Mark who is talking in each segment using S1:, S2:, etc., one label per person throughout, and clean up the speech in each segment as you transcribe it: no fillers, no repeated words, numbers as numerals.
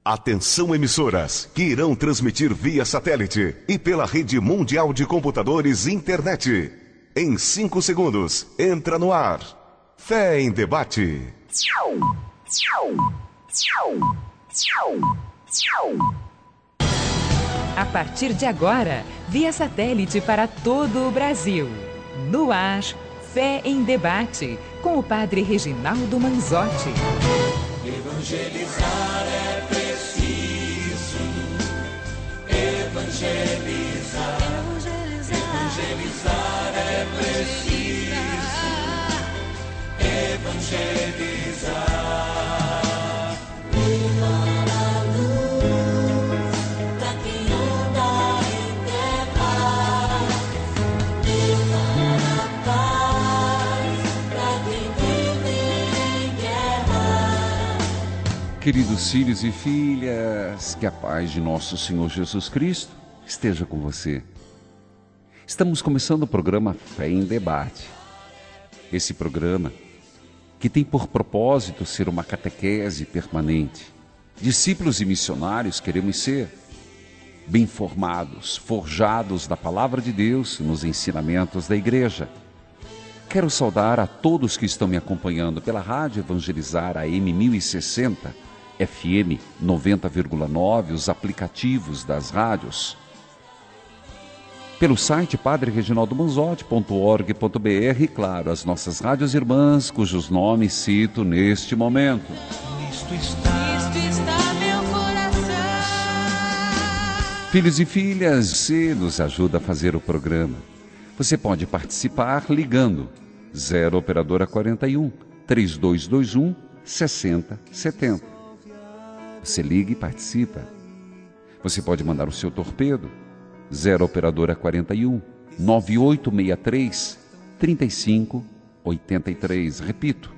S1: Atenção, emissoras que irão transmitir via satélite e pela rede mundial de computadores internet. Em 5 segundos, entra no ar. Fé em Debate.
S2: A partir de agora, via satélite para todo o Brasil. No ar, Fé em Debate, com o padre Reginaldo Manzotti.
S3: Evangelizar é preciso. Evangelizar. Evangelizar é preciso. Evangelizar. Levar a luz pra quem anda em terra. Levar a paz pra quem vive em guerra.
S4: Queridos filhos e filhas, que a paz de nosso Senhor Jesus Cristo esteja com você. Estamos começando o programa Fé em Debate. Esse programa que tem por propósito ser uma catequese permanente. Discípulos e missionários queremos ser bem formados, forjados da Palavra de Deus nos ensinamentos da Igreja. Quero saudar a todos que estão me acompanhando pela Rádio Evangelizar AM 1060, FM 90,9, os aplicativos das rádios. Pelo site padrereginaldomanzotti.org.br e, claro, as nossas rádios irmãs, cujos nomes cito neste momento.
S3: Cristo está meu coração.
S4: Filhos e filhas, você nos ajuda a fazer o programa. Você pode participar ligando 0 operadora 41 3221 6070. Você liga e participa. Você pode mandar o seu torpedo 0 operadora 41 9863 3583. Repito,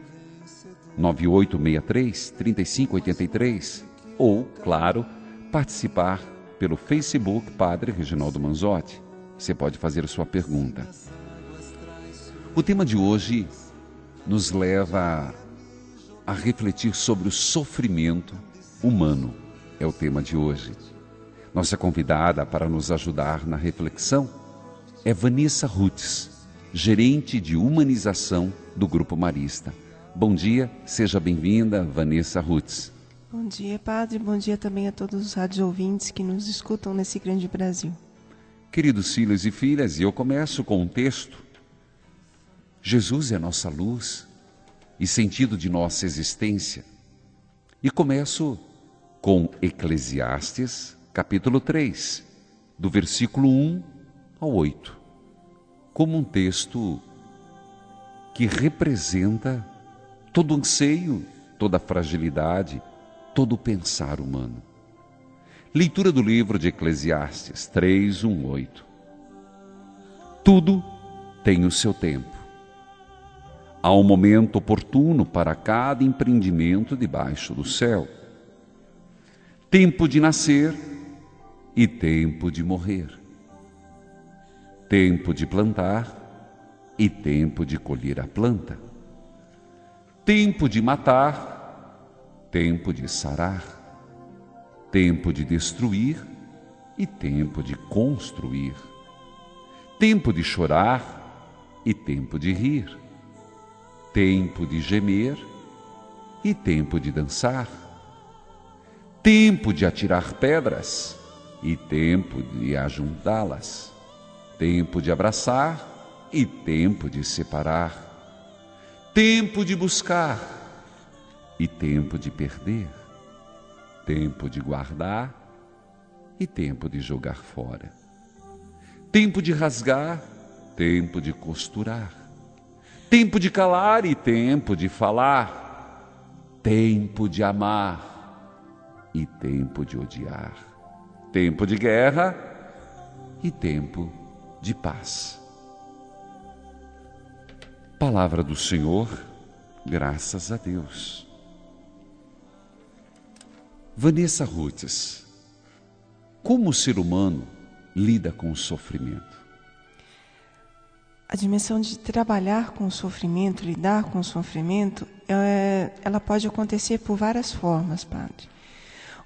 S4: 9863 3583. Ou, claro, participar pelo Facebook Padre Reginaldo Manzotti. Você pode fazer a sua pergunta. O tema de hoje nos leva a refletir sobre o sofrimento humano. É o tema de hoje. Nossa convidada para nos ajudar na reflexão é Vanessa Rutz, gerente de humanização do Grupo Marista. Bom dia, seja bem-vinda, Vanessa Rutz.
S5: Bom dia, padre. Bom dia também a todos os rádios ouvintes que nos escutam nesse grande Brasil.
S4: Queridos filhos e filhas, eu começo com um texto. Jesus é nossa luz e sentido de nossa existência. E começo com Eclesiastes, capítulo 3, do versículo 1 ao 8, como um texto que representa todo o anseio, toda a fragilidade, todo o pensar humano. Leitura do livro de Eclesiastes 3, 1, 8. Tudo tem o seu tempo. Há um momento oportuno para cada empreendimento debaixo do céu. Tempo de nascer e tempo de morrer. Tempo de plantar e tempo de colher a planta. Tempo de matar, tempo de sarar. Tempo de destruir e tempo de construir. Tempo de chorar e tempo de rir. Tempo de gemer e tempo de dançar. Tempo de atirar pedras e tempo de ajuntá-las. Tempo de abraçar e tempo de separar. Tempo de buscar e tempo de perder. Tempo de guardar e tempo de jogar fora. Tempo de rasgar, tempo de costurar. Tempo de calar e tempo de falar. Tempo de amar e tempo de odiar. Tempo de guerra e tempo de paz. Palavra do Senhor, graças a Deus. Vanessa Rutz, como o ser humano lida com o sofrimento?
S5: A dimensão de trabalhar com o sofrimento, lidar com o sofrimento, ela pode acontecer por várias formas, padre.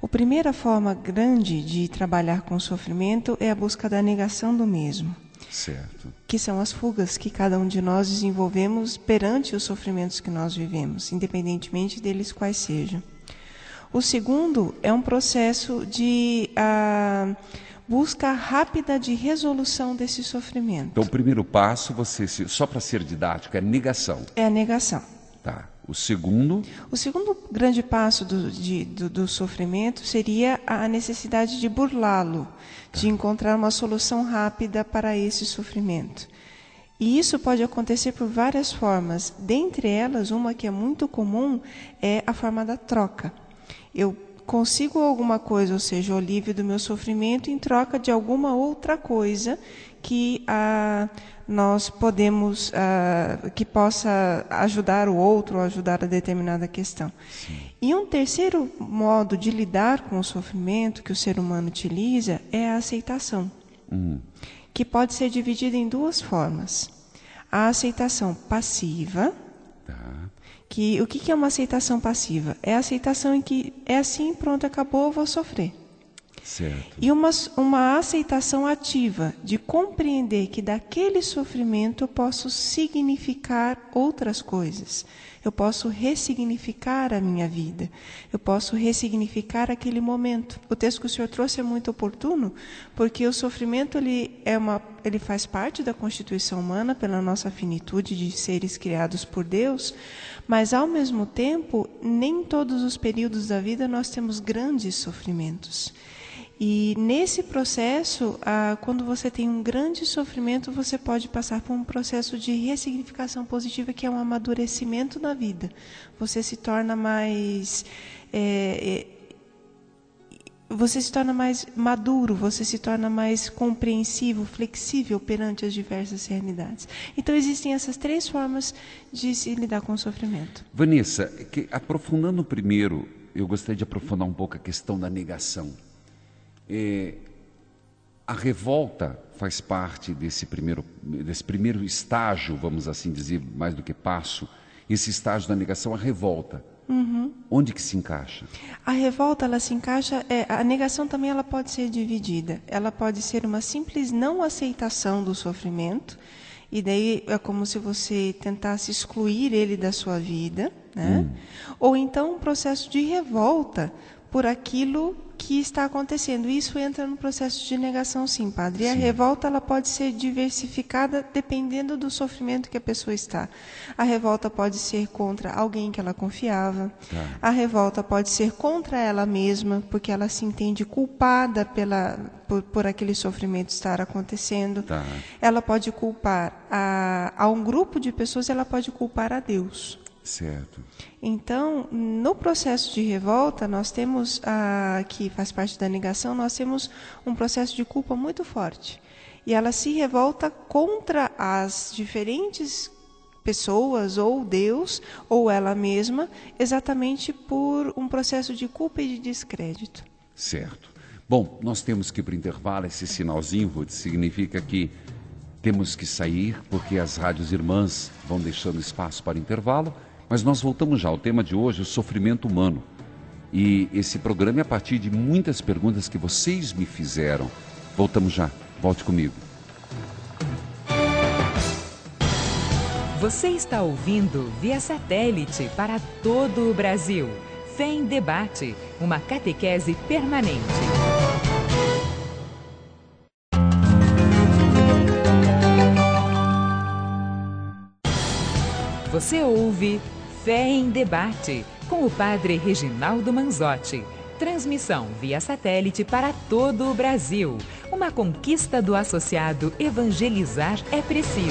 S5: A primeira forma grande de trabalhar com o sofrimento é a busca da negação do mesmo.
S4: Certo.
S5: Que são as fugas que cada um de nós desenvolvemos perante os sofrimentos que nós vivemos, independentemente deles quais sejam. O segundo é um processo de busca rápida de resolução desse sofrimento.
S4: Então, o primeiro passo, só para ser didático, é negação.
S5: É a negação.
S4: Tá. O segundo
S5: grande passo do sofrimento seria a necessidade de burlá-lo, de encontrar uma solução rápida para esse sofrimento. E isso pode acontecer por várias formas. Dentre elas, uma que é muito comum é a forma da troca. Eu consigo alguma coisa, ou seja, o alívio do meu sofrimento em troca de alguma outra coisa que nós podemos, que possa ajudar o outro ou ajudar a determinada questão.
S4: Sim.
S5: E um terceiro modo de lidar com o sofrimento que o ser humano utiliza é a aceitação, que pode ser dividida em duas formas. A aceitação passiva. O que é uma aceitação passiva? É a aceitação em que é assim, pronto, acabou, eu vou sofrer.
S4: Certo.
S5: E uma aceitação ativa, de compreender que daquele sofrimento eu posso significar outras coisas. Eu posso ressignificar a minha vida. Eu posso ressignificar aquele momento. O texto que o senhor trouxe é muito oportuno, porque o sofrimento ele faz parte da constituição humana pela nossa finitude de seres criados por Deus, mas ao mesmo tempo, nem todos os períodos da vida nós temos grandes sofrimentos. E nesse processo, quando você tem um grande sofrimento, você pode passar por um processo de ressignificação positiva, que é um amadurecimento na vida. Você se torna mais maduro, você se torna mais compreensivo, flexível perante as diversas realidades. Então existem essas três formas de se lidar com o sofrimento.
S4: Vanessa, aprofundando primeiro, eu gostaria de aprofundar um pouco a questão da negação. A revolta faz parte desse primeiro estágio, vamos assim dizer, mais do que passo, esse estágio da negação, a revolta. Onde que se encaixa?
S5: A revolta, ela se encaixa, a negação também ela pode ser dividida. Ela pode ser uma simples não aceitação do sofrimento, e daí é como se você tentasse excluir ele da sua vida, né? Ou então um processo de revolta por aquilo que está acontecendo. Isso entra no processo de negação, sim, padre. E a revolta ela pode ser diversificada dependendo do sofrimento que a pessoa está. A revolta pode ser contra alguém que ela confiava. A revolta pode ser contra ela mesma, porque ela se entende culpada por aquele sofrimento estar acontecendo. Ela pode culpar a um grupo de pessoas, ela pode culpar a Deus.
S4: Certo.
S5: Então, no processo de revolta, nós temos, que faz parte da negação, nós temos um processo de culpa muito forte. E ela se revolta contra as diferentes pessoas, ou Deus, ou ela mesma, exatamente por um processo de culpa e de descrédito.
S4: Certo. Bom, nós temos que ir para o intervalo. Esse sinalzinho, Ruth, significa que temos que sair, porque as rádios irmãs vão deixando espaço para intervalo. Mas nós voltamos já ao tema de hoje, o sofrimento humano. E esse programa é a partir de muitas perguntas que vocês me fizeram. Voltamos já. Volte comigo.
S2: Você está ouvindo via satélite para todo o Brasil. Fé em Debate, uma catequese permanente. Você ouve Fé em Debate, com o padre Reginaldo Manzotti. Transmissão via satélite para todo o Brasil. Uma conquista do associado Evangelizar é Preciso.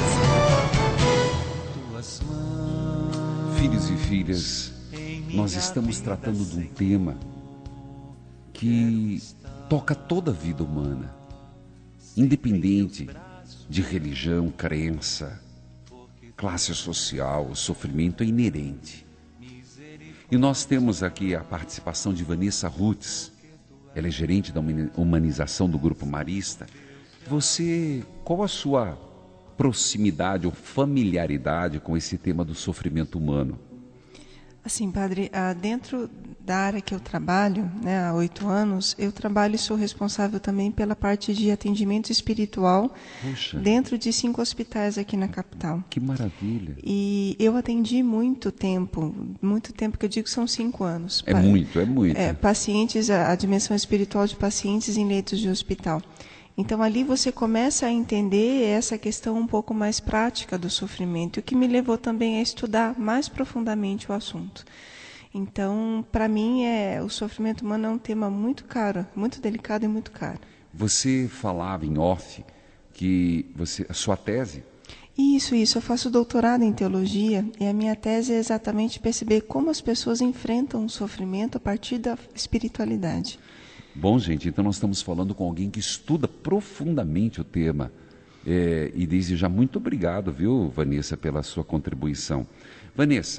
S4: Filhos e filhas, nós estamos tratando de um tema que toca toda a vida humana, independente de religião, crença, classe social. O sofrimento é inerente. E nós temos aqui a participação de Vanessa Rutz. Ela é gerente da humanização do Grupo Marista. Qual a sua proximidade ou familiaridade com esse tema do sofrimento humano?
S5: Assim, padre, dentro da área que eu trabalho, né, há 8 anos, eu trabalho e sou responsável também pela parte de atendimento espiritual.
S4: Puxa.
S5: Dentro de 5 hospitais aqui na capital.
S4: Que maravilha.
S5: E eu atendi muito tempo que eu digo são 5 anos.
S4: É muito.
S5: Pacientes, a dimensão espiritual de pacientes em leitos de hospital. Então, ali você começa a entender essa questão um pouco mais prática do sofrimento, o que me levou também a estudar mais profundamente o assunto. Então, para mim, o sofrimento humano é um tema muito caro, muito delicado e muito caro.
S4: Você falava em off que a sua tese...
S5: Isso. Eu faço doutorado em teologia e a minha tese é exatamente perceber como as pessoas enfrentam o sofrimento a partir da espiritualidade.
S4: Bom, gente, então nós estamos falando com alguém que estuda profundamente o tema. E desde já, muito obrigado, viu, Vanessa, pela sua contribuição. Vanessa,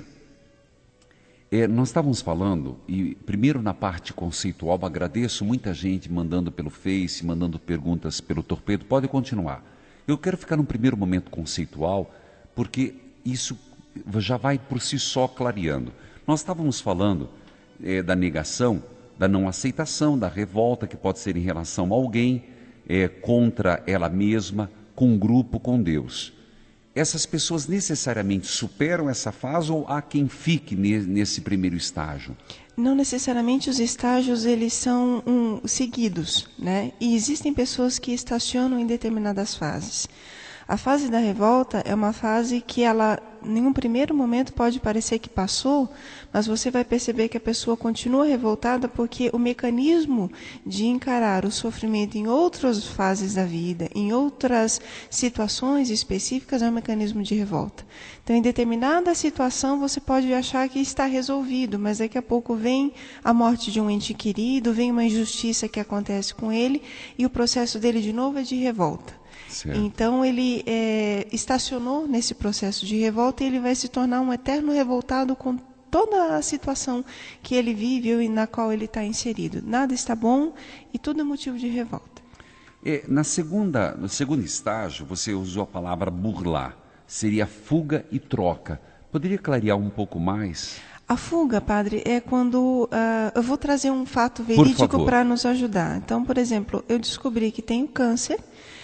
S4: nós estávamos falando, e primeiro na parte conceitual, agradeço muita gente mandando pelo Face, mandando perguntas pelo Torpedo, pode continuar. Eu quero ficar no primeiro momento conceitual, porque isso já vai por si só clareando. Nós estávamos falando da negação, da não aceitação, da revolta que pode ser em relação a alguém, contra ela mesma, com um grupo, com Deus. Essas pessoas necessariamente superam essa fase ou há quem fique nesse primeiro estágio?
S5: Não necessariamente os estágios eles são seguidos, né? E existem pessoas que estacionam em determinadas fases. A fase da revolta é uma fase que ela, em um primeiro momento, pode parecer que passou, mas você vai perceber que a pessoa continua revoltada porque o mecanismo de encarar o sofrimento em outras fases da vida, em outras situações específicas, é um mecanismo de revolta. Então, em determinada situação, você pode achar que está resolvido, mas daqui a pouco vem a morte de um ente querido, vem uma injustiça que acontece com ele, e o processo dele, de novo, é de revolta.
S4: Certo.
S5: Então ele estacionou nesse processo de revolta e ele vai se tornar um eterno revoltado com toda a situação que ele vive e na qual ele está inserido. Nada está bom e tudo é motivo de revolta.
S4: No segundo estágio, você usou a palavra burlar. Seria fuga e troca. Poderia clarear um pouco mais?
S5: A fuga, padre, é quando... eu vou trazer um fato verídico para nos ajudar. Então, por exemplo, eu descobri que tenho câncer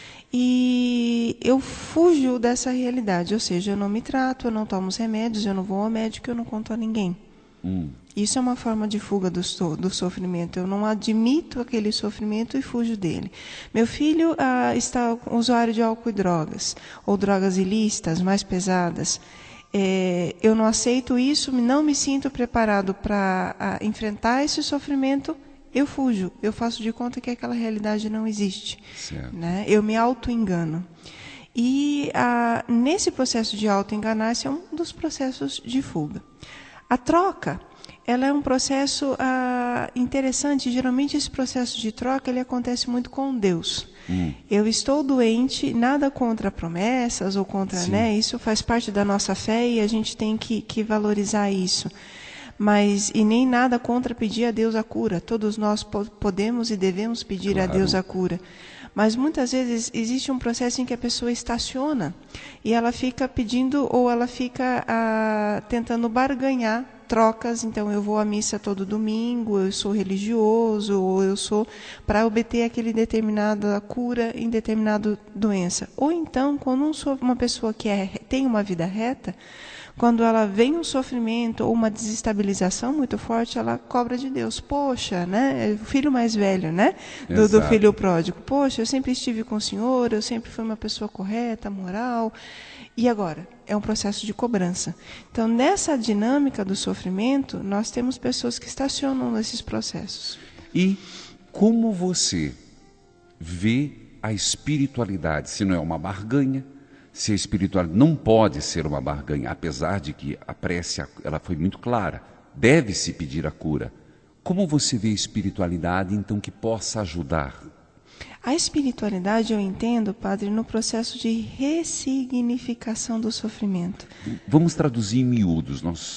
S5: e eu fujo dessa realidade. Ou seja, eu não me trato, eu não tomo os remédios, eu não vou ao médico, eu não conto a ninguém. Isso é uma forma de fuga do sofrimento. Eu não admito aquele sofrimento e fujo dele. Meu filho está usuário de álcool e drogas, ou drogas ilícitas, mais pesadas. Eu não aceito isso, não me sinto preparado para enfrentar esse sofrimento, eu fujo. Eu faço de conta que aquela realidade não existe. Né? Eu me auto-engano. E nesse processo de auto-enganar-se é um dos processos de fuga. A troca, ela é um processo interessante. Geralmente esse processo de troca ele acontece muito com Deus. Eu estou doente, nada contra promessas ou contra, né? Isso faz parte da nossa fé e a gente tem que valorizar isso. E nem nada contra pedir a Deus a cura. Todos nós podemos e devemos pedir a Deus a cura. Mas muitas vezes existe um processo em que a pessoa estaciona e ela fica pedindo ou ela fica tentando barganhar trocas. Então eu vou à missa todo domingo, eu sou religioso, ou eu sou para obter aquele determinada cura em determinada doença. Ou então, quando uma pessoa que tem uma vida reta, quando ela vem um sofrimento ou uma desestabilização muito forte, ela cobra de Deus. Poxa, né? O filho mais velho, né? Do filho pródigo. Poxa, eu sempre estive com o Senhor, eu sempre fui uma pessoa correta, moral. E agora? É um processo de cobrança. Então, nessa dinâmica do sofrimento, nós temos pessoas que estacionam nesses processos.
S4: E como você vê a espiritualidade? Se não é uma barganha, se a espiritualidade não pode ser uma barganha, apesar de que a prece ela foi muito clara, deve-se pedir a cura. Como você vê a espiritualidade, então, que possa ajudar?
S5: A espiritualidade eu entendo, padre, no processo de ressignificação do sofrimento.
S4: Vamos traduzir em miúdos.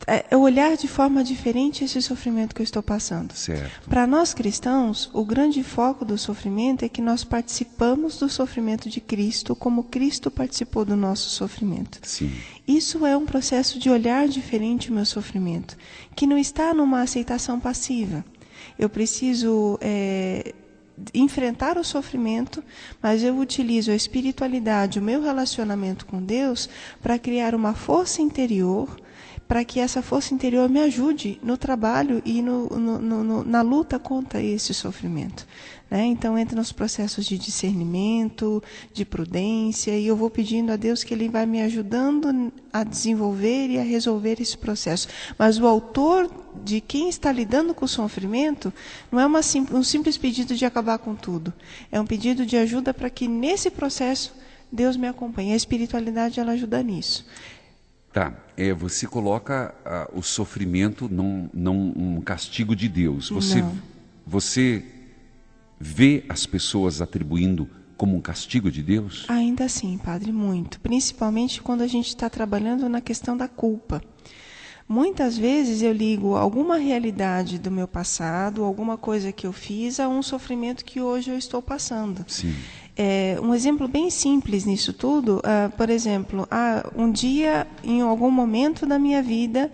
S5: olhar de forma diferente esse sofrimento que eu estou passando.
S4: Certo.
S5: Para nós cristãos, o grande foco do sofrimento é que nós participamos do sofrimento de Cristo como Cristo participou do nosso sofrimento.
S4: Sim.
S5: Isso é um processo de olhar diferente o meu sofrimento, que não está numa aceitação passiva. Eu preciso enfrentar o sofrimento, mas eu utilizo a espiritualidade, o meu relacionamento com Deus, para criar uma força interior, para que essa força interior me ajude no trabalho e na luta contra esse sofrimento. Né? Então, entra nos processos de discernimento, de prudência, e eu vou pedindo a Deus que Ele vai me ajudando a desenvolver e a resolver esse processo. Mas o autor de quem está lidando com o sofrimento não é um simples pedido de acabar com tudo. É um pedido de ajuda para que, nesse processo, Deus me acompanhe. A espiritualidade, ela ajuda nisso.
S4: Tá, você coloca o sofrimento não um castigo de Deus. Você vê as pessoas atribuindo como um castigo de Deus?
S5: Ainda assim, padre, muito. Principalmente quando a gente está trabalhando na questão da culpa. Muitas vezes eu ligo alguma realidade do meu passado, alguma coisa que eu fiz, a um sofrimento que hoje eu estou passando.
S4: Sim.
S5: Um exemplo bem simples nisso tudo, por exemplo, um dia, em algum momento da minha vida,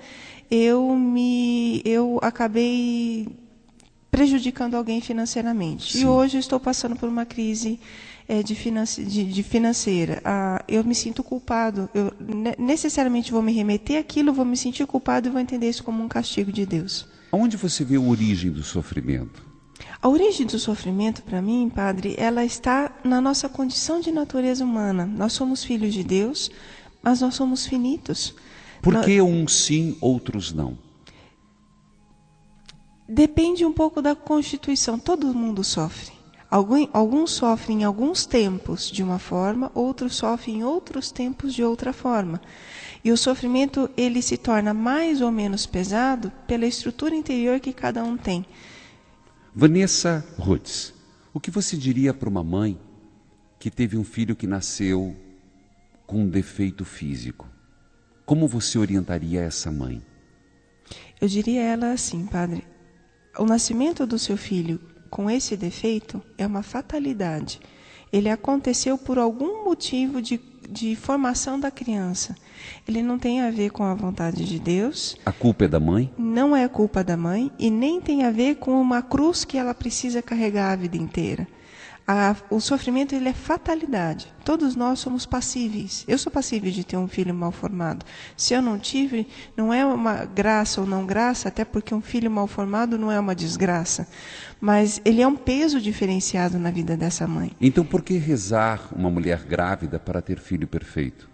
S5: eu acabei prejudicando alguém financeiramente.
S4: Sim.
S5: E hoje eu estou passando por uma crise de financeira. Eu me sinto culpado. Eu necessariamente vou me remeter àquilo, vou me sentir culpado e vou entender isso como um castigo de Deus.
S4: Onde você vê a origem do sofrimento?
S5: A origem do sofrimento, para mim, padre, ela está na nossa condição de natureza humana. Nós somos filhos de Deus, mas nós somos finitos.
S4: Por que uns sim, outros não?
S5: Depende um pouco da constituição. Todo mundo sofre. Alguns sofrem em alguns tempos de uma forma, outros sofrem em outros tempos de outra forma. E o sofrimento, ele se torna mais ou menos pesado pela estrutura interior que cada um tem.
S4: Vanessa Rutz, o que você diria para uma mãe que teve um filho que nasceu com um defeito físico? Como você orientaria essa mãe?
S5: Eu diria a ela assim, padre, o nascimento do seu filho com esse defeito é uma fatalidade. Ele aconteceu por algum motivo de formação da criança. Ele não tem a ver com a vontade de Deus.
S4: A culpa é da mãe?
S5: Não é culpa da mãe e nem tem a ver com uma cruz que ela precisa carregar a vida inteira. O sofrimento, ele é fatalidade. Todos nós somos passíveis. Eu sou passível de ter um filho mal formado. Se eu não tive, não é uma graça ou não graça, até porque um filho mal formado não é uma desgraça. Mas ele é um peso diferenciado na vida dessa mãe.
S4: Então por que rezar uma mulher grávida para ter filho perfeito?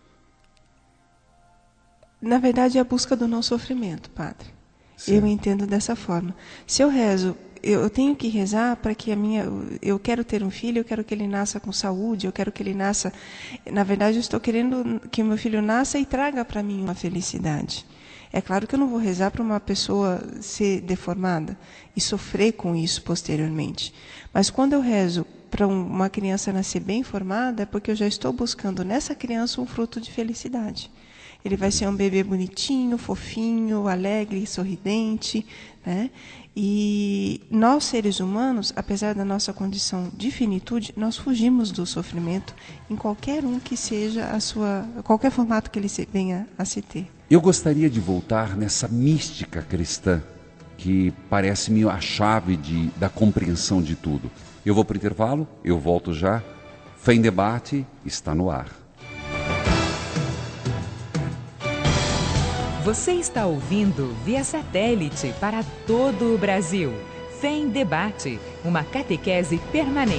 S5: Na verdade, é a busca do não sofrimento, padre.
S4: Certo.
S5: Eu entendo dessa forma. Se eu rezo, eu tenho que rezar para que eu quero ter um filho, eu quero que ele nasça com saúde, eu quero que ele nasça... Na verdade, eu estou querendo que o meu filho nasça e traga para mim uma felicidade. É claro que eu não vou rezar para uma pessoa ser deformada e sofrer com isso posteriormente. Mas quando eu rezo para uma criança nascer bem formada, é porque eu já estou buscando nessa criança um fruto de felicidade. Ele vai ser um bebê bonitinho, fofinho, alegre, sorridente, né? E nós, seres humanos, apesar da nossa condição de finitude, nós fugimos do sofrimento em qualquer um que seja qualquer formato que ele venha a se ter.
S4: Eu gostaria de voltar nessa mística cristã que parece-me a chave da compreensão de tudo. Eu vou para o intervalo, eu volto já. Fé em Debate está no ar.
S2: Você está ouvindo via satélite para todo o Brasil. Fé em Debate, uma catequese permanente.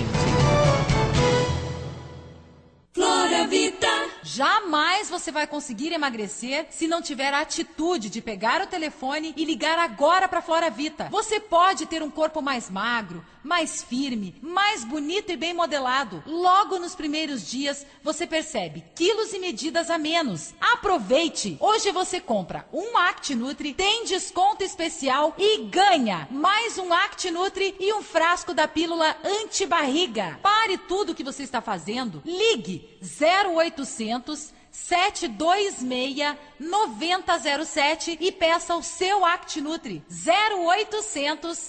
S3: Flora Vita.
S6: Jamais você vai conseguir emagrecer se não tiver a atitude de pegar o telefone e ligar agora para Flora Vita. Você pode ter um corpo mais magro, mais firme, mais bonito e bem modelado. Logo nos primeiros dias, você percebe quilos e medidas a menos. Aproveite! Hoje você compra um ActiNutri, tem desconto especial e ganha mais um ActiNutri e um frasco da pílula anti-barriga. Pare tudo o que você está fazendo. Ligue 0800 726-9007 e peça o seu ActiNutri. 0800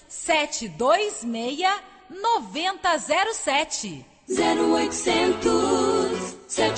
S6: 726-9007.
S3: 0800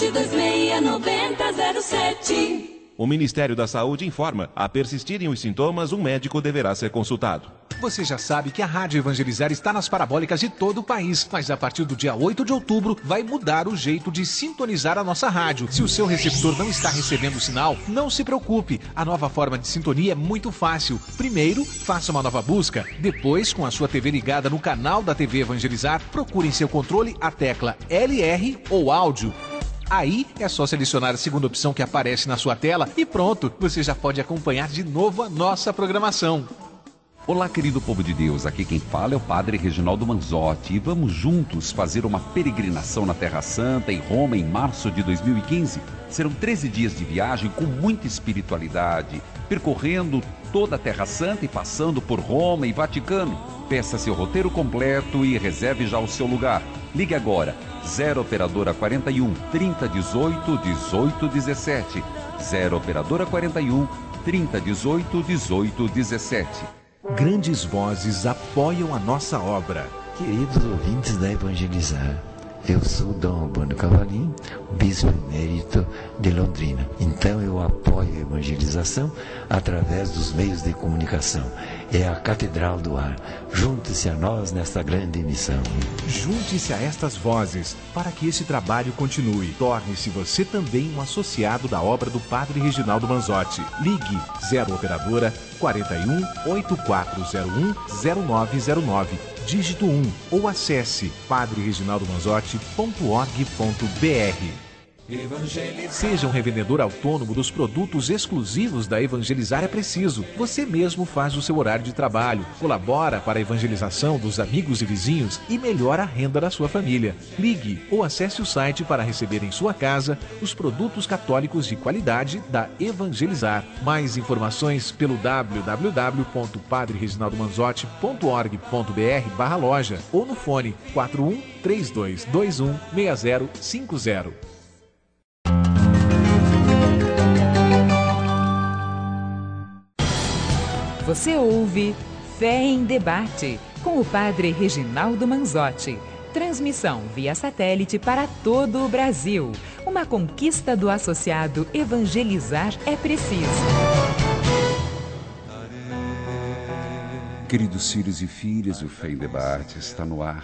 S3: 726-9007.
S7: O Ministério da Saúde informa: a persistirem os sintomas, um médico deverá ser consultado.
S8: Você já sabe que a Rádio Evangelizar está nas parabólicas de todo o país, mas a partir do dia 8 de outubro vai mudar o jeito de sintonizar a nossa rádio. Se o seu receptor não está recebendo o sinal, não se preocupe. A nova forma de sintonia é muito fácil. Primeiro, faça uma nova busca. Depois, com a sua TV ligada no canal da TV Evangelizar, procure em seu controle a tecla LR ou áudio. Aí é só selecionar a segunda opção que aparece na sua tela e pronto, você já pode acompanhar de novo a nossa programação.
S4: Olá, querido povo de Deus, aqui quem fala é o Padre Reginaldo Manzotti e vamos juntos fazer uma peregrinação na Terra Santa, em Roma, em março de 2015. Serão 13 dias de viagem com muita espiritualidade, percorrendo toda a Terra Santa e passando por Roma e Vaticano. Peça seu roteiro completo e reserve já o seu lugar. Ligue agora, 0 Operadora 41 3018 1817. 0 Operadora 41 3018 1817.
S9: Grandes vozes apoiam a nossa obra.
S10: Queridos ouvintes da Evangelizar, eu sou Dom Albano Cavalim, bispo emérito de Londrina. Então eu apoio a evangelização através dos meios de comunicação. É a Catedral do Ar. Junte-se a nós nesta grande missão.
S9: Junte-se a estas vozes para que esse trabalho continue. Torne-se você também um associado da obra do Padre Reginaldo Manzotti. Ligue 0 Operadora 41 8401 0909. Dígito 1 ou acesse padrereginaldomanzotti.org.br. Seja um revendedor autônomo dos produtos exclusivos da Evangelizar é preciso. Você mesmo faz o seu horário de trabalho, colabora para a evangelização dos amigos e vizinhos e melhora a renda da sua família. Ligue ou acesse o site para receber em sua casa os produtos católicos de qualidade da Evangelizar. Mais informações pelo www.padrereginaldomanzotti.org.br/loja ou no fone 41 3221 6050.
S2: Você ouve Fé em Debate, com o Padre Reginaldo Manzotti. Transmissão via satélite para todo o Brasil. Uma conquista do associado Evangelizar é preciso.
S4: Queridos filhos e filhas, o Fé em Debate está no ar.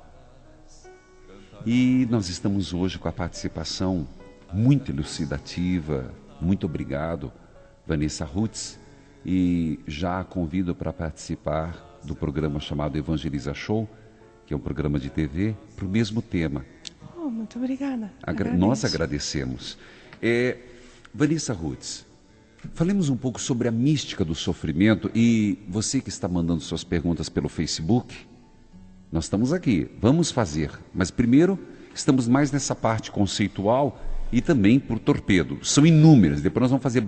S4: E nós estamos hoje com a participação muito elucidativa. Muito obrigado, Vanessa Rutz. E já a convido para participar do programa chamado Evangeliza Show, que é um programa de TV, para o mesmo tema.
S5: Muito obrigada.
S4: Nós agradecemos. Vanessa Rutz, falemos um pouco sobre a mística do sofrimento e você que está mandando suas perguntas pelo Facebook, nós estamos aqui, vamos fazer, mas primeiro estamos mais nessa parte conceitual e também por torpedo. São inúmeras, depois nós vamos fazer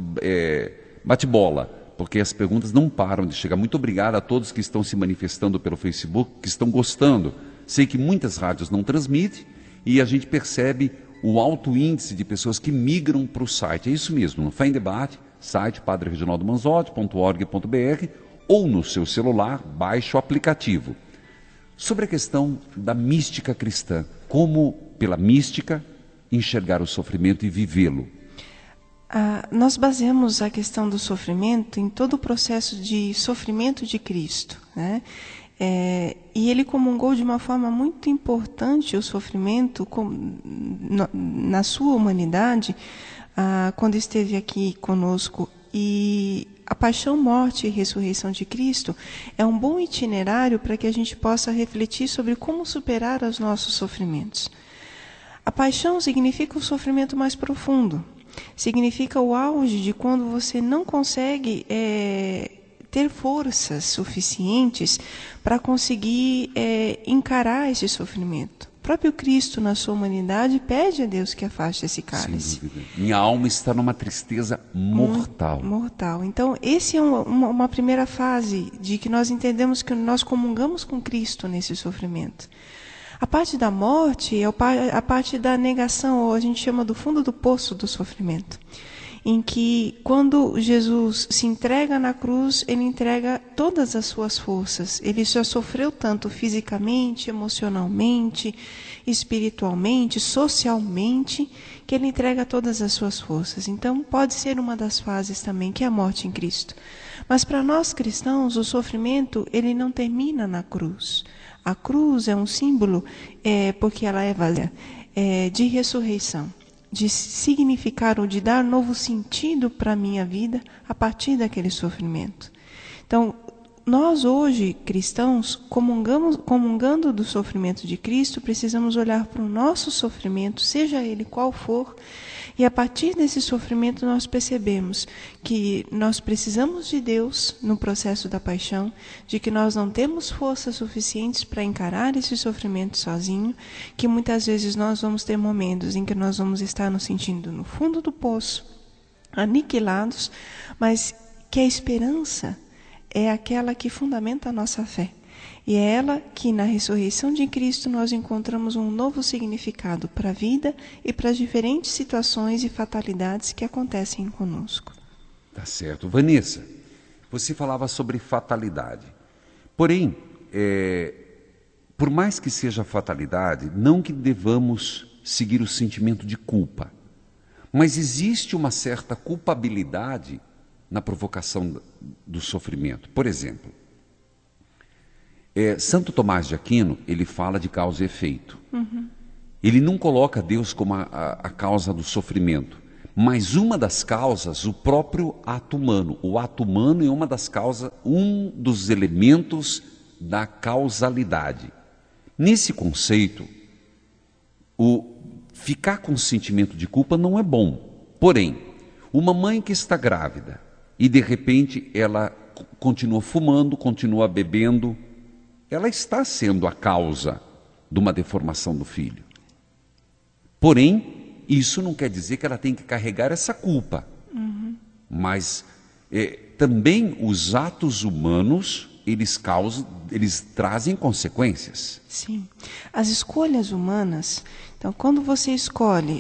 S4: bate-bola, porque as perguntas não param de chegar. Muito obrigado a todos que estão se manifestando pelo Facebook, que estão gostando. Sei que muitas rádios não transmitem e a gente percebe o alto índice de pessoas que migram para o site. É isso mesmo, no Fé em Debate, site padrereginaldomanzotti.org.br ou no seu celular, baixe o aplicativo. Sobre a questão da mística cristã, como pela mística enxergar o sofrimento e vivê-lo.
S5: Nós baseamos a questão do sofrimento em todo o processo de sofrimento de Cristo, né? E ele comungou de uma forma muito importante o sofrimento na sua humanidade, quando esteve aqui conosco. E a paixão, morte e ressurreição de Cristo é um bom itinerário para que a gente possa refletir sobre como superar os nossos sofrimentos. A paixão significa o sofrimento mais profundo. Significa o auge de quando você não consegue ter forças suficientes para conseguir encarar esse sofrimento. O próprio Cristo, na sua humanidade, pede a Deus que afaste esse cálice.
S4: Minha alma está numa tristeza mortal.
S5: Mortal. Então, esse é uma primeira fase de que nós entendemos que nós comungamos com Cristo nesse sofrimento. A parte da morte é a parte da negação, ou a gente chama do fundo do poço do sofrimento, em que quando Jesus se entrega na cruz, ele entrega todas as suas forças. Ele já sofreu tanto fisicamente, emocionalmente, espiritualmente, socialmente, que ele entrega todas as suas forças. Então pode ser uma das fases também, que é a morte em Cristo. Mas para nós cristãos, o sofrimento ele não termina na cruz. A cruz é um símbolo, porque ela é vazia, de ressurreição, de significar ou de dar novo sentido para a minha vida a partir daquele sofrimento. Então, nós hoje, cristãos, comungando do sofrimento de Cristo, precisamos olhar para o nosso sofrimento, seja ele qual for, e a partir desse sofrimento nós percebemos que nós precisamos de Deus no processo da paixão, de que nós não temos forças suficientes para encarar esse sofrimento sozinho, que muitas vezes nós vamos ter momentos em que nós vamos estar nos sentindo no fundo do poço, aniquilados, mas que a esperança é aquela que fundamenta a nossa fé. E é ela que, na ressurreição de Cristo, nós encontramos um novo significado para a vida e para as diferentes situações e fatalidades que acontecem conosco.
S4: Tá certo. Vanessa, você falava sobre fatalidade. Porém, por mais que seja fatalidade, não que devamos seguir o sentimento de culpa. Mas existe uma certa culpabilidade na provocação do sofrimento. Por exemplo, Santo Tomás de Aquino, ele fala de causa e efeito. Uhum. Ele não coloca Deus como a causa do sofrimento, mas uma das causas, o próprio ato humano. O ato humano é uma das causas, um dos elementos da causalidade. Nesse conceito, ficar com sentimento de culpa não é bom. Porém, uma mãe que está grávida e de repente ela continua fumando, continua bebendo, ela está sendo a causa de uma deformação do filho. Porém, isso não quer dizer que ela tem que carregar essa culpa. Uhum. Mas também os atos humanos, eles trazem consequências.
S5: Sim. As escolhas humanas, então quando você escolhe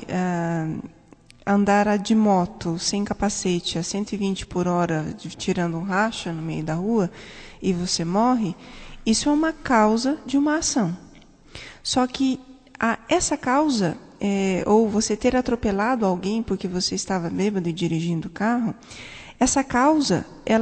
S5: andar de moto sem capacete a 120 por hora, tirando um racha no meio da rua, e você morre, isso é uma causa de uma ação. Só que essa causa, ou você ter atropelado alguém porque você estava bêbado e dirigindo o carro, essa causa,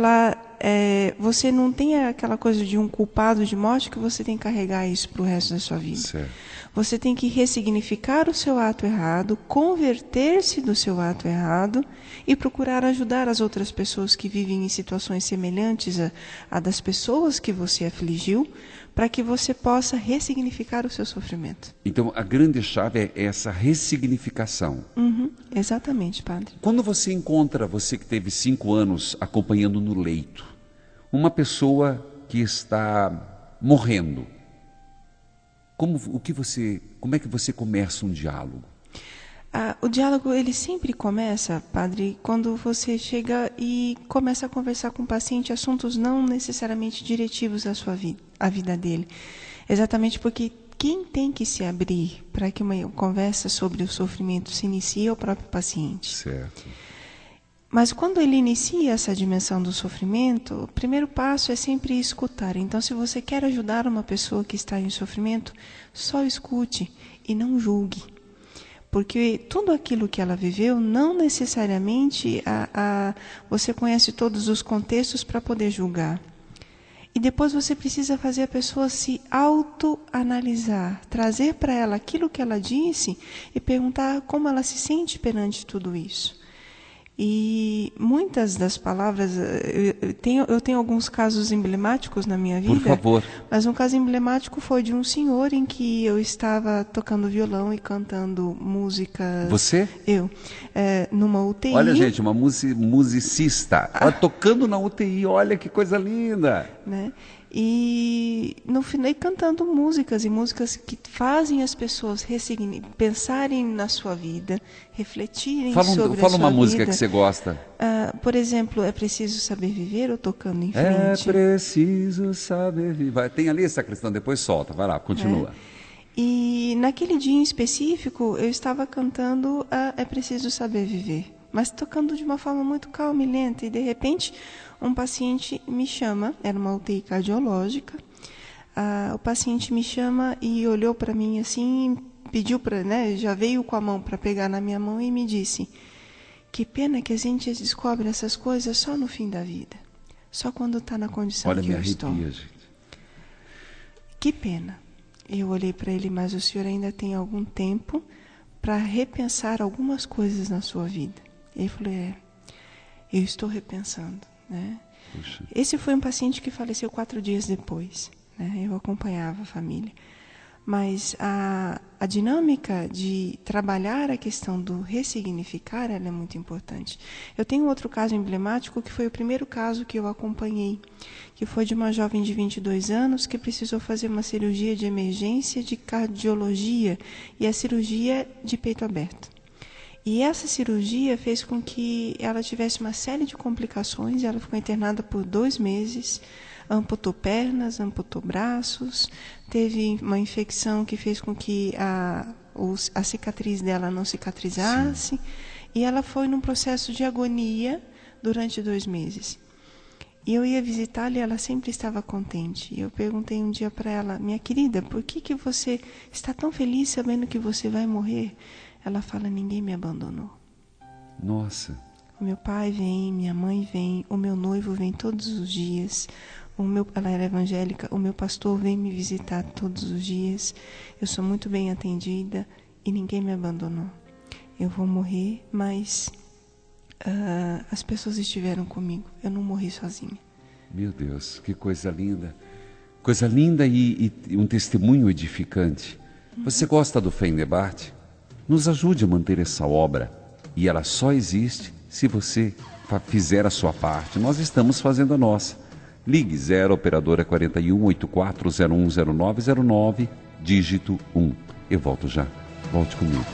S5: você não tem aquela coisa de um culpado de morte que você tem que carregar isso para o resto da sua vida. Certo. Você tem que ressignificar o seu ato errado, converter-se do seu ato errado e procurar ajudar as outras pessoas que vivem em situações semelhantes à das pessoas que você afligiu, para que você possa ressignificar o seu sofrimento.
S4: Então, a grande chave é essa ressignificação.
S5: Uhum, exatamente, padre.
S4: Quando você encontra, você que teve 5 anos acompanhando no leito, uma pessoa que está morrendo, como é que você começa um diálogo?
S5: O diálogo, ele sempre começa, padre, quando você chega e começa a conversar com o paciente assuntos não necessariamente diretivos à sua vida, à vida dele. Exatamente porque quem tem que se abrir para que uma conversa sobre o sofrimento se inicie é o próprio paciente.
S4: Certo.
S5: Mas quando ele inicia essa dimensão do sofrimento, o primeiro passo é sempre escutar. Então, se você quer ajudar uma pessoa que está em sofrimento, só escute e não julgue. Porque tudo aquilo que ela viveu, não necessariamente você conhece todos os contextos para poder julgar. E depois você precisa fazer a pessoa se autoanalisar, trazer para ela aquilo que ela disse e perguntar como ela se sente perante tudo isso. E muitas das palavras, eu tenho alguns casos emblemáticos na minha vida.
S4: Por favor.
S5: Mas um caso emblemático foi de um senhor em que eu estava tocando violão e cantando músicas.
S4: Você?
S5: Eu. Numa UTI.
S4: Olha, gente, uma musicista. Tocando na UTI, olha que coisa linda.
S5: Né? E no final cantando músicas, e músicas que fazem as pessoas pensarem na sua vida, refletirem sobre a sua vida.
S4: Fala uma música que você gosta.
S5: Por exemplo, É Preciso Saber Viver, ou Tocando em Frente.
S4: É preciso saber viver. Tem ali, sacristão, depois solta. Vai lá, continua.
S5: E naquele dia em específico, eu estava cantando É Preciso Saber Viver, mas tocando de uma forma muito calma e lenta. E, de repente, um paciente me chama, era uma UTI cardiológica, o paciente me chama e olhou para mim assim, pediu para, né, já veio com a mão para pegar na minha mão e me disse: que pena que a gente descobre essas coisas só no fim da vida, só quando está na condição que eu estou.
S4: Olha, me arrepia, gente.
S5: Que pena. Eu olhei para ele: mas o senhor ainda tem algum tempo para repensar algumas coisas na sua vida. Ele falou: eu estou repensando, né?
S4: Puxa.
S5: Esse foi um paciente que faleceu 4 dias depois, né? Eu acompanhava a família. Mas a dinâmica de trabalhar a questão do ressignificar, ela é muito importante. Eu tenho outro caso emblemático, que foi o primeiro caso que eu acompanhei, que foi de uma jovem de 22 anos que precisou fazer uma cirurgia de emergência de cardiologia e a cirurgia de peito aberto. E essa cirurgia fez com que ela tivesse uma série de complicações. Ela ficou internada por 2 meses, amputou pernas, amputou braços, teve uma infecção que fez com que a cicatriz dela não cicatrizasse. Sim. E ela foi num processo de agonia durante 2 meses. E eu ia visitá-la e ela sempre estava contente. E eu perguntei um dia para ela: minha querida, por que você está tão feliz sabendo que você vai morrer? Ela fala: ninguém me abandonou.
S4: Nossa.
S5: O meu pai vem, minha mãe vem, o meu noivo vem todos os dias. Ela era evangélica, o meu pastor vem me visitar todos os dias. Eu sou muito bem atendida e ninguém me abandonou. Eu vou morrer, mas as pessoas estiveram comigo. Eu não morri sozinha.
S4: Meu Deus, que coisa linda. Coisa linda e um testemunho edificante. Você gosta do Fé em Debate? Nos ajude a manter essa obra. E ela só existe se você fizer a sua parte. Nós estamos fazendo a nossa. Ligue 0 operadora 41 84010909, dígito 1. Eu volto já. Volte comigo.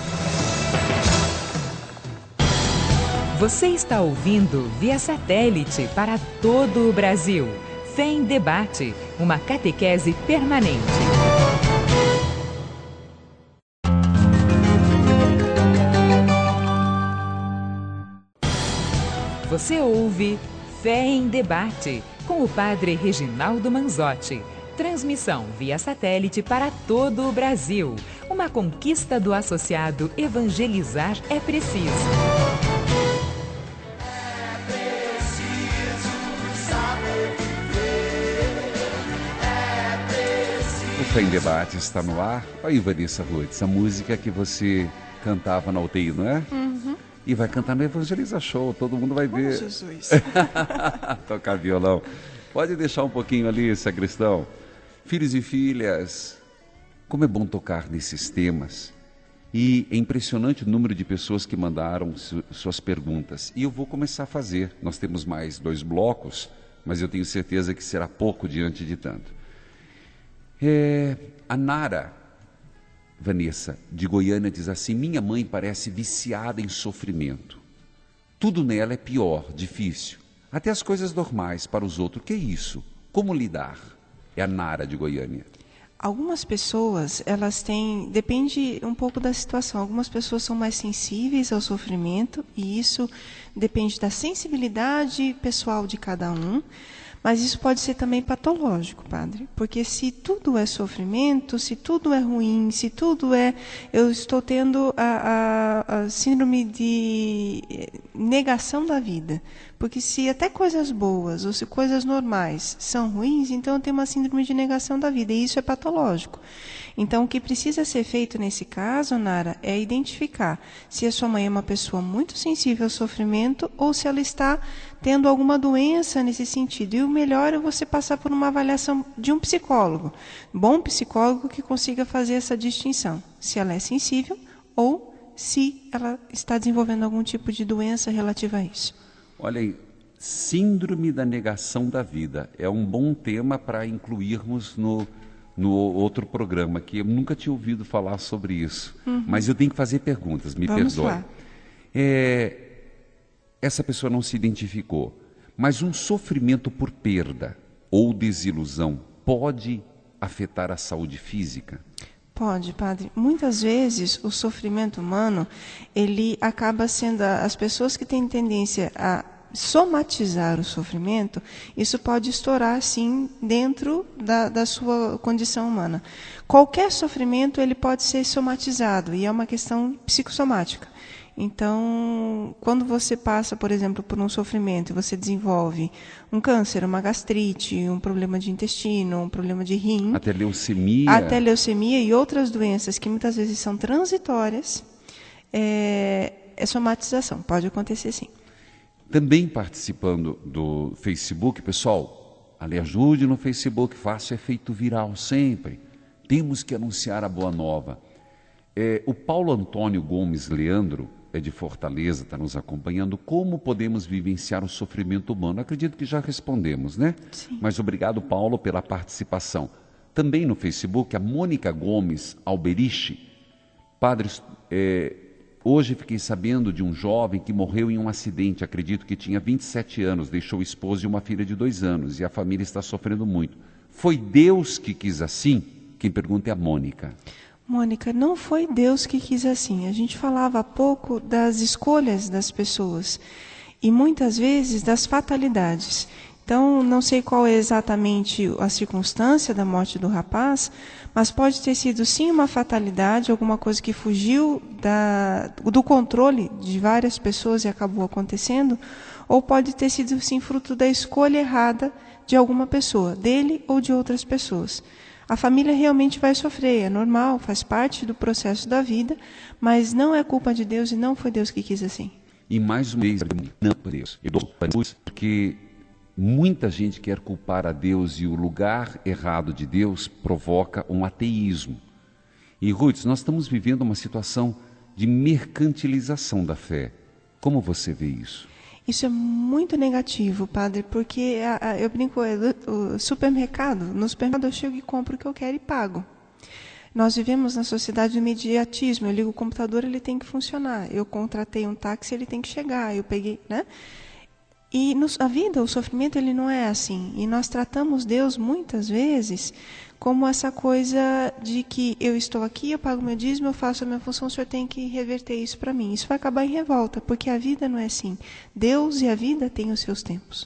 S2: Você está ouvindo via satélite para todo o Brasil. Fé em Debate, uma catequese permanente. Você ouve Fé em Debate, com o Padre Reginaldo Manzotti. Transmissão via satélite para todo o Brasil. Uma conquista do associado Evangelizar é Preciso.
S3: É preciso saber viver. É preciso.
S4: O Fé em Debate está no ar. Olha aí, Vanessa Rudes, a música que você cantava na UTI, não é?
S5: Uhum.
S4: E vai cantar no Evangeliza Show, todo mundo vai ver.
S5: Jesus.
S4: Tocar violão. Pode deixar um pouquinho ali, sacristão. Filhos e filhas, como é bom tocar nesses temas. E é impressionante o número de pessoas que mandaram suas perguntas. E eu vou começar a fazer. Nós temos mais 2 blocos, mas eu tenho certeza que será pouco diante de tanto. A Nara, Vanessa, de Goiânia, diz assim: minha mãe parece viciada em sofrimento. Tudo nela é pior, difícil. Até as coisas normais para os outros. O que é isso? Como lidar? É a Nara, de Goiânia.
S5: Algumas pessoas, elas têm, depende um pouco da situação. Algumas pessoas são mais sensíveis ao sofrimento e isso depende da sensibilidade pessoal de cada um. Mas isso pode ser também patológico, padre, porque se tudo é sofrimento, se tudo é ruim, se tudo é... Eu estou tendo a síndrome de negação da vida, porque se até coisas boas ou se coisas normais são ruins, então eu tenho uma síndrome de negação da vida, e isso é patológico. Então, o que precisa ser feito nesse caso, Nara, é identificar se a sua mãe é uma pessoa muito sensível ao sofrimento ou se ela está tendo alguma doença nesse sentido. E o melhor é você passar por uma avaliação de um psicólogo, bom psicólogo que consiga fazer essa distinção, se ela é sensível ou se ela está desenvolvendo algum tipo de doença relativa a isso.
S4: Olha aí, síndrome da negação da vida é um bom tema para incluirmos no outro programa, que eu nunca tinha ouvido falar sobre isso. Mas eu tenho que fazer perguntas, me perdoe. Essa pessoa não se identificou, mas um sofrimento por perda ou desilusão pode afetar a saúde física?
S5: Pode, padre. Muitas vezes o sofrimento humano, ele acaba sendo, as pessoas que têm tendência a somatizar o sofrimento, isso pode estourar, sim, dentro da sua condição humana. Qualquer sofrimento, ele pode ser somatizado, e é uma questão psicossomática. Então, quando você passa, por exemplo, por um sofrimento e você desenvolve um câncer, uma gastrite, um problema de intestino, um problema de rim, até leucemia e outras doenças que muitas vezes são transitórias, é somatização, pode acontecer sim.
S4: Também participando do Facebook, pessoal, ali ajude no Facebook, faça efeito viral sempre. Temos que anunciar a boa nova. O Paulo Antônio Gomes Leandro, é de Fortaleza, está nos acompanhando. Como podemos vivenciar o sofrimento humano? Acredito que já respondemos, né?
S5: Sim.
S4: Mas obrigado, Paulo, pela participação. Também no Facebook, a Mônica Gomes Alberiche. Padres, hoje fiquei sabendo de um jovem que morreu em um acidente, acredito que tinha 27 anos, deixou esposa e uma filha de 2 anos, e a família está sofrendo muito. Foi Deus que quis assim? Quem pergunta é a Mônica.
S5: Mônica, não foi Deus que quis assim. A gente falava há pouco das escolhas das pessoas e muitas vezes das fatalidades. Então, não sei qual é exatamente a circunstância da morte do rapaz, mas pode ter sido sim uma fatalidade, alguma coisa que fugiu do controle de várias pessoas e acabou acontecendo, ou pode ter sido sim fruto da escolha errada de alguma pessoa, dele ou de outras pessoas. A família realmente vai sofrer, é normal, faz parte do processo da vida, mas não é culpa de Deus e não foi Deus que quis assim.
S4: E mais uma vez, não por Deus, porque muita gente quer culpar a Deus e o lugar errado de Deus provoca um ateísmo. E Ruth, nós estamos vivendo uma situação de mercantilização da fé. Como você vê isso?
S5: Isso é muito negativo, padre, porque eu brinco, o supermercado, no supermercado eu chego e compro o que eu quero e pago. Nós vivemos na sociedade do imediatismo, eu ligo o computador, ele tem que funcionar. Eu contratei um táxi, ele tem que chegar, eu peguei, né? E a vida, o sofrimento, ele não é assim. E nós tratamos Deus muitas vezes como essa coisa de que eu estou aqui, eu pago meu dízimo, eu faço a minha função, o senhor tem que reverter isso para mim. Isso vai acabar em revolta, porque a vida não é assim. Deus e a vida têm os seus tempos.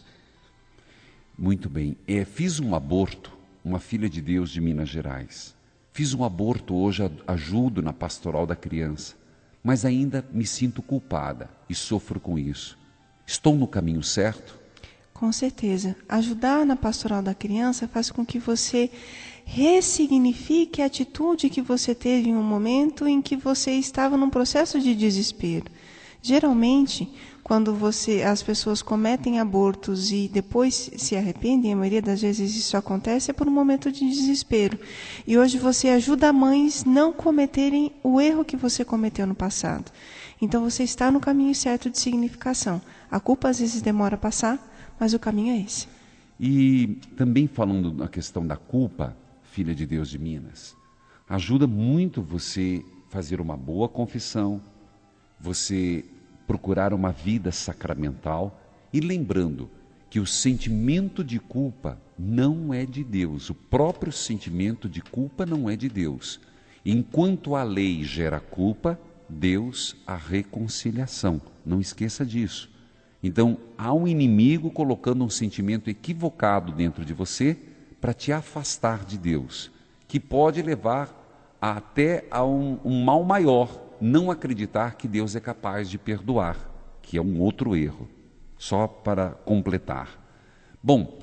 S4: Muito bem. Fiz um aborto, uma filha de Deus de Minas Gerais. Fiz um aborto, hoje ajudo na pastoral da criança, mas ainda me sinto culpada e sofro com isso. Estou no caminho certo?
S5: Com certeza. Ajudar na pastoral da criança faz com que você ressignifique a atitude que você teve em um momento em que você estava num processo de desespero. Geralmente, quando as pessoas cometem abortos e depois se arrependem, a maioria das vezes isso acontece, é por um momento de desespero. E hoje você ajuda mães a não cometerem o erro que você cometeu no passado. Então você está no caminho certo de significação. A culpa às vezes demora a passar, mas o caminho é esse.
S4: E também falando na questão da culpa, filha de Deus de Minas, ajuda muito você fazer uma boa confissão, você procurar uma vida sacramental e lembrando que o sentimento de culpa não é de Deus, o próprio sentimento de culpa não é de Deus. Enquanto a lei gera culpa, Deus a reconciliação, não esqueça disso. Então, há um inimigo colocando um sentimento equivocado dentro de você para te afastar de Deus, que pode levar até a um mal maior, não acreditar que Deus é capaz de perdoar, que é um outro erro, só para completar. Bom,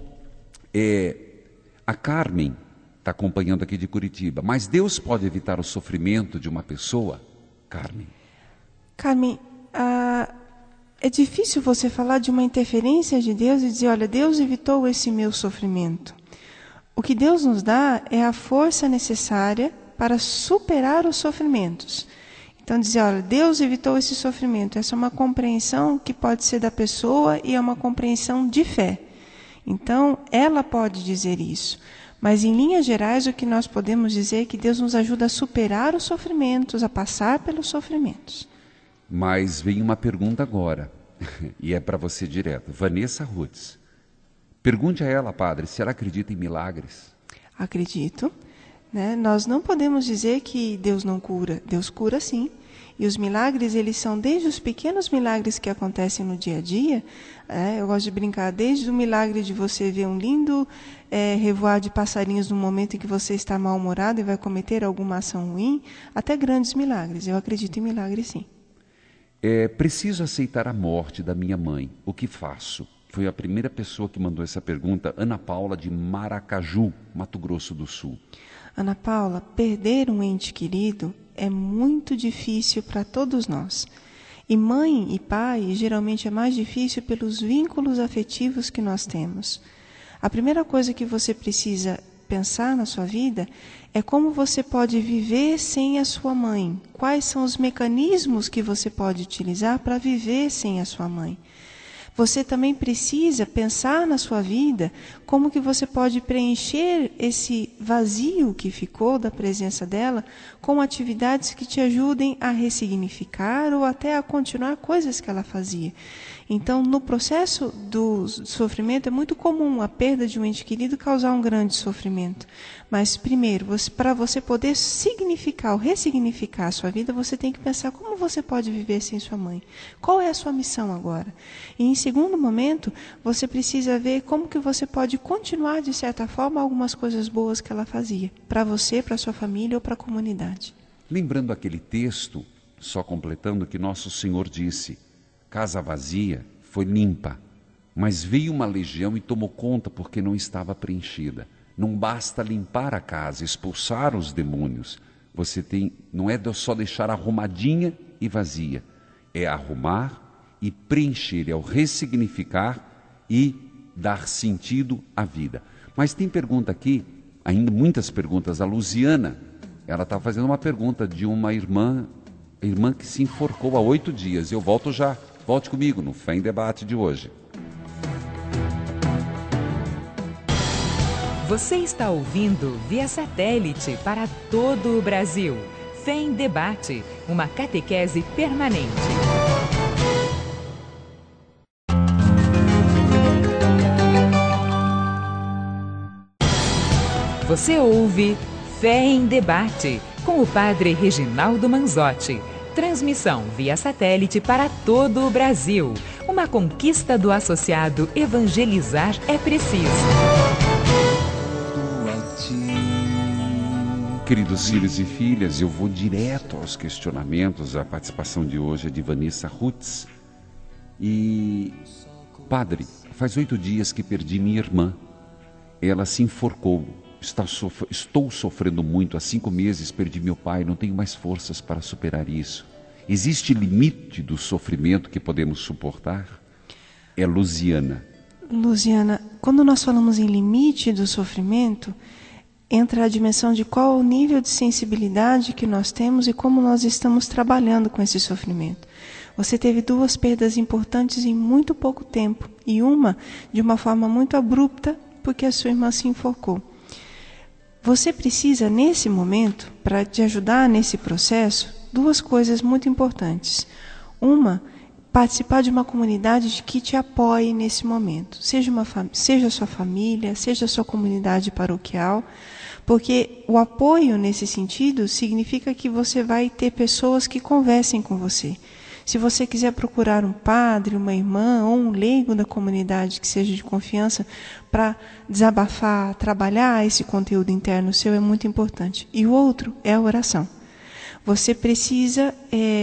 S4: a Carmen está acompanhando aqui de Curitiba, mas Deus pode evitar o sofrimento de uma pessoa?
S5: Carmen, é difícil você falar de uma interferência de Deus e dizer, olha, Deus evitou esse meu sofrimento. O que Deus nos dá é a força necessária para superar os sofrimentos. Então, dizer, olha, Deus evitou esse sofrimento. Essa é uma compreensão que pode ser da pessoa e é uma compreensão de fé. Então, ela pode dizer isso. Mas, em linhas gerais, o que nós podemos dizer é que Deus nos ajuda a superar os sofrimentos, a passar pelos sofrimentos.
S4: Mas vem uma pergunta agora, e é para você direto. Vanessa Rutz, pergunte a ela, padre, se ela acredita em milagres.
S5: Acredito. né? Nós não podemos dizer que Deus não cura. Deus cura sim. E os milagres, eles são desde os pequenos milagres que acontecem no dia a dia. Eu gosto de brincar, desde o milagre de você ver um lindo revoar de passarinhos no momento em que você está mal-humorado e vai cometer alguma ação ruim, até grandes milagres. Eu acredito em milagres sim.
S4: Preciso aceitar a morte da minha mãe. O que faço? Foi a primeira pessoa que mandou essa pergunta, Ana Paula de Maracaju, Mato Grosso do Sul.
S5: Ana Paula, perder um ente querido é muito difícil para todos nós. E mãe e pai geralmente é mais difícil pelos vínculos afetivos que nós temos. A primeira coisa que você precisa pensar na sua vida é como você pode viver sem a sua mãe. Quais são os mecanismos que você pode utilizar para viver sem a sua mãe? Você também precisa pensar na sua vida como que você pode preencher esse vazio que ficou da presença dela com atividades que te ajudem a ressignificar ou até a continuar coisas que ela fazia. Então, no processo do sofrimento, é muito comum a perda de um ente querido causar um grande sofrimento. Mas, primeiro, para você poder significar ou ressignificar a sua vida, você tem que pensar como você pode viver sem sua mãe. Qual é a sua missão agora? E, em segundo momento, você precisa ver como que você pode continuar, de certa forma, algumas coisas boas que ela fazia. Para você, para sua família ou para a comunidade.
S4: Lembrando aquele texto, só completando, que Nosso Senhor disse: casa vazia foi limpa, mas veio uma legião e tomou conta porque não estava preenchida. Não basta limpar a casa, expulsar os demônios. Não é só deixar arrumadinha e vazia. É arrumar e preencher, é o ressignificar e dar sentido à vida. Mas tem pergunta aqui, ainda muitas perguntas. A Luziana, ela está fazendo uma pergunta de uma irmã que se enforcou há 8 dias. Eu volto já. Volte comigo no Fé em Debate de hoje.
S2: Você está ouvindo via satélite para todo o Brasil. Fé em Debate, uma catequese permanente. Você ouve Fé em Debate, com o Padre Reginaldo Manzotti. Transmissão via satélite para todo o Brasil. Uma conquista do associado Evangelizar é Preciso.
S4: Queridos filhos e filhas, eu vou direto aos questionamentos. A participação de hoje é de Vanessa Rutz. E, padre, faz 8 dias que perdi minha irmã. Ela se enforcou. Estou sofrendo muito. Há 5 meses perdi meu pai. Não tenho mais forças para superar isso. Existe limite do sofrimento que podemos suportar? É Luziana.
S5: Luziana, quando nós falamos em limite do sofrimento, entra a dimensão de qual o nível de sensibilidade que nós temos e como nós estamos trabalhando com esse sofrimento. Você teve 2 perdas importantes em muito pouco tempo, e uma de uma forma muito abrupta, porque a sua irmã se enforcou. Você precisa, nesse momento, para te ajudar nesse processo, 2 coisas muito importantes. Uma, participar de uma comunidade que te apoie nesse momento. Seja a sua família, seja a sua comunidade paroquial, porque o apoio nesse sentido significa que você vai ter pessoas que conversem com você. Se você quiser procurar um padre, uma irmã ou um leigo da comunidade que seja de confiança para desabafar, trabalhar esse conteúdo interno seu, é muito importante. E o outro é a oração. Você precisa...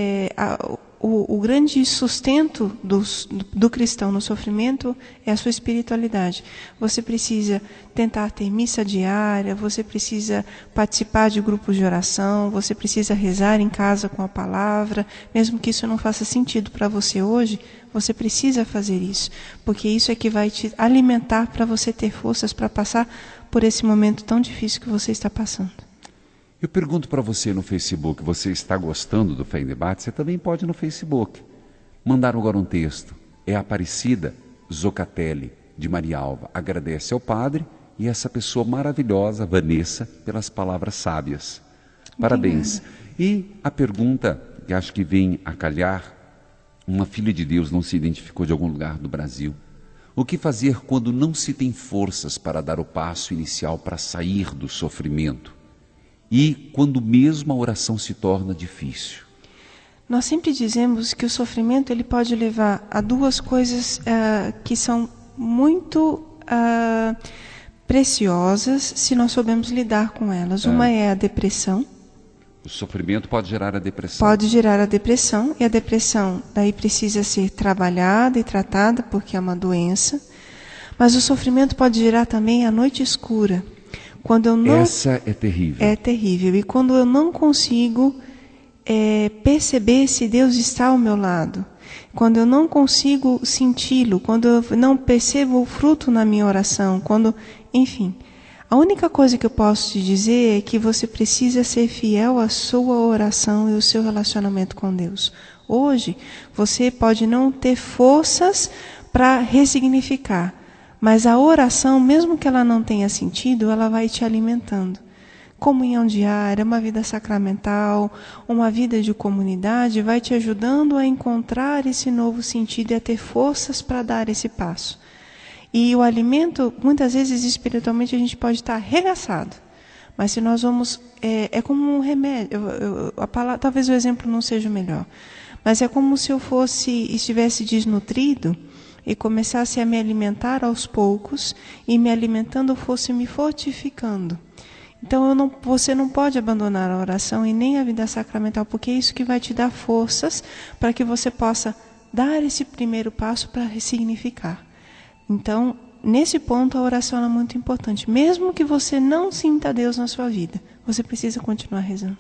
S5: O grande sustento do cristão no sofrimento é a sua espiritualidade. Você precisa tentar ter missa diária, você precisa participar de grupos de oração, você precisa rezar em casa com a palavra, mesmo que isso não faça sentido para você hoje, você precisa fazer isso, porque isso é que vai te alimentar para você ter forças para passar por esse momento tão difícil que você está passando.
S4: Eu pergunto para você no Facebook, você está gostando do Fé em Debate? Você também pode no Facebook. Mandaram agora um texto. É Aparecida Zocatelli, de Maria Alva. Agradece ao padre e essa pessoa maravilhosa, Vanessa, pelas palavras sábias. Parabéns. E a pergunta, que acho que vem a calhar, uma filha de Deus não se identificou de algum lugar do Brasil. O que fazer quando não se tem forças para dar o passo inicial para sair do sofrimento? e quando mesmo a oração se torna difícil?
S5: Nós sempre dizemos que o sofrimento ele pode levar a duas coisas que são muito preciosas se nós soubermos lidar com elas. Uma é a depressão.
S4: O sofrimento pode gerar a depressão.
S5: Pode gerar a depressão, e a depressão daí precisa ser trabalhada e tratada porque é uma doença. Mas o sofrimento pode gerar também a noite escura. Quando eu não...
S4: Essa é terrível.
S5: É terrível. E quando eu não consigo perceber se Deus está ao meu lado, quando eu não consigo senti-lo, quando eu não percebo o fruto na minha oração, enfim... A única coisa que eu posso te dizer é que você precisa ser fiel à sua oração e ao seu relacionamento com Deus. Hoje, você pode não ter forças para ressignificar, mas a oração, mesmo que ela não tenha sentido, ela vai te alimentando. Comunhão diária, uma vida sacramental, uma vida de comunidade, vai te ajudando a encontrar esse novo sentido e a ter forças para dar esse passo. E o alimento, muitas vezes espiritualmente a gente pode estar arregaçado, mas se nós vamos, é como um remédio, talvez o exemplo não seja o melhor, mas é como se eu estivesse desnutrido e começasse a me alimentar aos poucos, e me alimentando fosse me fortificando. Então você não pode abandonar a oração e nem a vida sacramental, porque é isso que vai te dar forças para que você possa dar esse primeiro passo para ressignificar. Então, nesse ponto, a oração é muito importante. Mesmo que você não sinta Deus na sua vida, você precisa continuar rezando.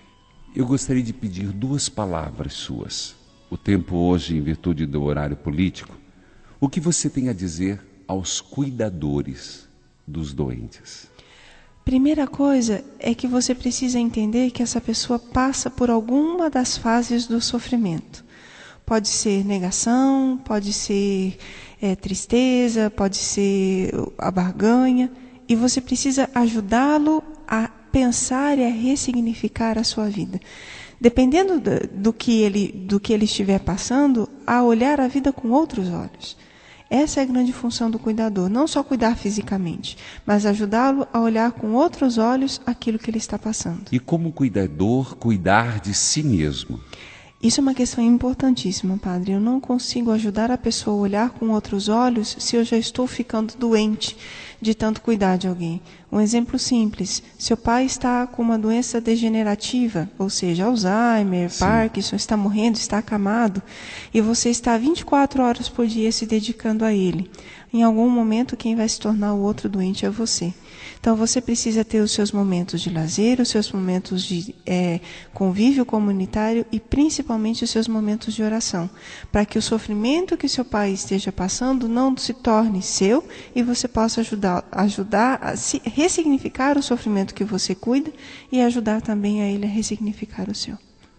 S4: Eu gostaria de pedir 2 palavras suas. O tempo hoje, em virtude do horário político, o que você tem a dizer aos cuidadores dos doentes?
S5: Primeira coisa é que você precisa entender que essa pessoa passa por alguma das fases do sofrimento. Pode ser negação, pode ser tristeza, pode ser a barganha, e você precisa ajudá-lo a pensar e a ressignificar a sua vida. Dependendo do que ele estiver passando, a olhar a vida com outros olhos. Essa é a grande função do cuidador, não só cuidar fisicamente, mas ajudá-lo a olhar com outros olhos aquilo que ele está passando.
S4: E como cuidador, cuidar de si mesmo?
S5: Isso é uma questão importantíssima, padre. Eu não consigo ajudar a pessoa a olhar com outros olhos se eu já estou ficando doente de tanto cuidar de alguém. Um exemplo simples: seu pai está com uma doença degenerativa, ou seja, Alzheimer, sim, Parkinson, está morrendo, está acamado, e você está 24 horas por dia se dedicando a ele. Em algum momento, quem vai se tornar o outro doente é você. Então, você precisa ter os seus momentos de lazer, os seus momentos de convívio comunitário e, principalmente, os seus momentos de oração, para que o sofrimento que seu pai esteja passando não se torne seu e você possa ajudar a ressignificar o sofrimento que você cuida e ajudar também a ele a ressignificar o seu.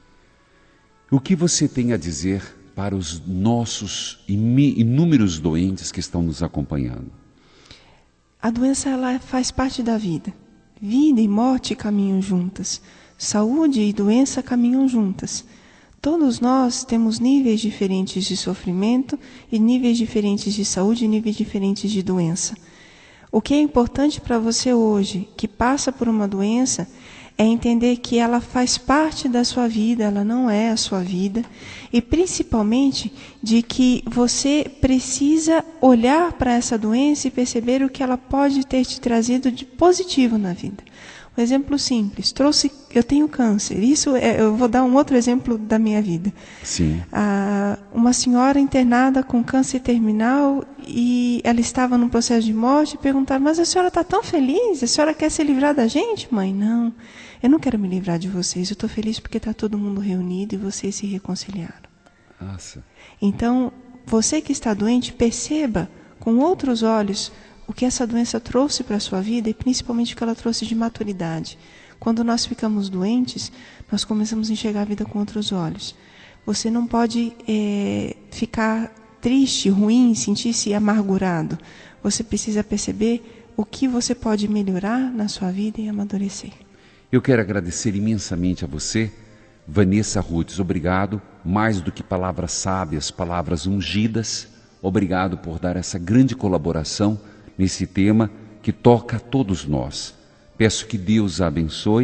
S4: O que você tem a dizer para os nossos inúmeros doentes que estão nos acompanhando?
S5: A doença, ela faz parte da vida. Vida e morte caminham juntas. Saúde e doença caminham juntas. Todos nós temos níveis diferentes de sofrimento e níveis diferentes de saúde e níveis diferentes de doença. O que é importante para você hoje, que passa por uma doença, é entender que ela faz parte da sua vida, ela não é a sua vida, e principalmente de que você precisa olhar para essa doença e perceber o que ela pode ter te trazido de positivo na vida. Um exemplo simples: eu tenho câncer. Eu vou dar um outro exemplo da minha vida.
S4: Sim.
S5: Uma senhora internada com câncer terminal, e ela estava num processo de morte, e perguntaram: mas a senhora está tão feliz? A senhora quer se livrar da gente? Mãe, não, eu não quero me livrar de vocês. Eu estou feliz porque está todo mundo reunido e vocês se reconciliaram.
S4: Nossa.
S5: Então, você que está doente, perceba com outros olhos o que essa doença trouxe para a sua vida e principalmente o que ela trouxe de maturidade. Quando nós ficamos doentes, nós começamos a enxergar a vida com outros olhos. Você não pode ficar triste, ruim, sentir-se amargurado. Você precisa perceber o que você pode melhorar na sua vida e amadurecer.
S4: Eu quero agradecer imensamente a você, Vanessa Rutes. Obrigado, mais do que palavras sábias, palavras ungidas. Obrigado por dar essa grande colaboração nesse tema que toca a todos nós. Peço que Deus a abençoe,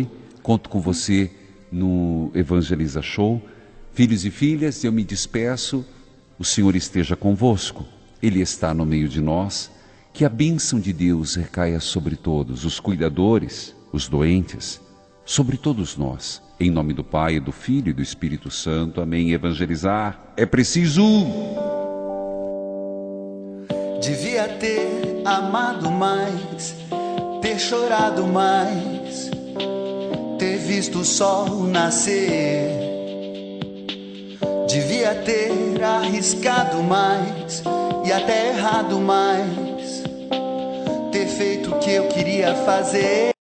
S4: Conto com você no Evangeliza Show. Filhos e filhas, eu me despeço. O Senhor esteja convosco. Ele está no meio de nós. Que a bênção de Deus recaia sobre todos, os cuidadores, os doentes, sobre todos nós. Em nome do Pai, do Filho e do Espírito Santo. Amém. Evangelizar é preciso.
S11: Devia ter amado mais, ter chorado mais, ter visto o sol nascer. Devia ter arriscado mais e até errado mais, ter feito o que eu queria fazer.